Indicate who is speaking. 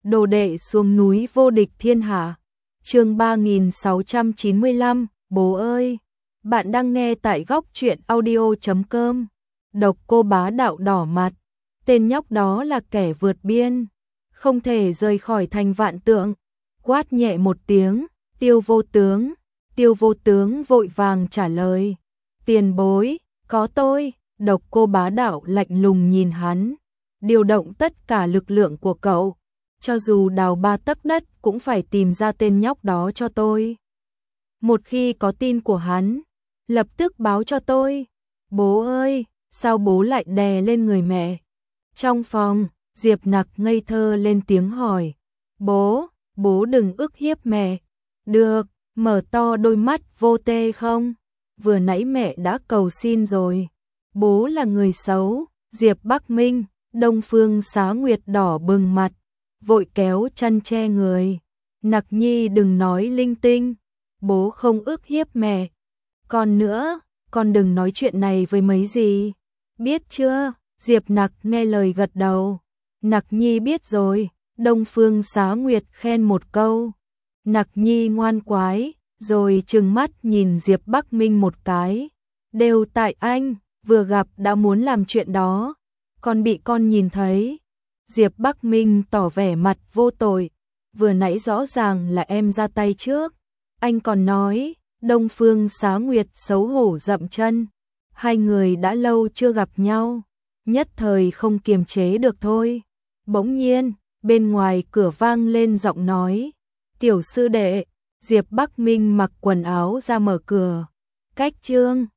Speaker 1: đồ đệ xuống núi vô địch thiên hạ. Chương 3695, bố ơi. Bạn đang nghe tại góc truyện audio.com. Độc Cô Bá Đạo đỏ mặt, tên nhóc đó là kẻ vượt biên, không thể rời khỏi thành Vạn Tượng. Quát nhẹ một tiếng, Tiêu Vô Tướng. Tiêu Vô Tướng vội vàng trả lời, tiền bối, có tôi. Độc Cô Bá Đạo lạnh lùng nhìn hắn, điều động tất cả lực lượng của cậu, cho dù đào 3 tấc đất cũng phải tìm ra tên nhóc đó cho tôi. Một khi có tin của hắn, lập tức báo cho tôi. Bố ơi, sao bố lại đè lên người mẹ? Trong phòng, Diệp Nặc ngây thơ lên tiếng hỏi, bố đừng ức hiếp mẹ. Được, mở to đôi mắt vô tê không? Vừa nãy mẹ đã cầu xin rồi. Bố là người xấu. Diệp Bắc Minh, Đông Phương Xá Nguyệt đỏ bừng mặt, vội kéo chăn che người. Nặc nhi đừng nói linh tinh, bố không ức hiếp mẹ. Còn nữa, con đừng nói chuyện này với mấy gì. Biết chưa? Diệp Nặc nghe lời gật đầu. Nặc nhi biết rồi. Đông Phương Xá Nguyệt khen một câu. Nặc nhi ngoan quái, rồi trừng mắt nhìn Diệp Bắc Minh một cái. Đều tại anh, vừa gặp đã muốn làm chuyện đó, còn bị con nhìn thấy. Diệp Bắc Minh tỏ vẻ mặt vô tội, vừa nãy rõ ràng là em ra tay trước. Anh còn nói. Đông Phương Xá Nguyệt xấu hổ dậm chân. Hai người đã lâu chưa gặp nhau, nhất thời không kiềm chế được thôi. Bỗng nhiên, bên ngoài cửa vang lên giọng nói. Tiểu sư đệ. Diệp Bắc Minh mặc quần áo ra mở cửa. Cách Trương,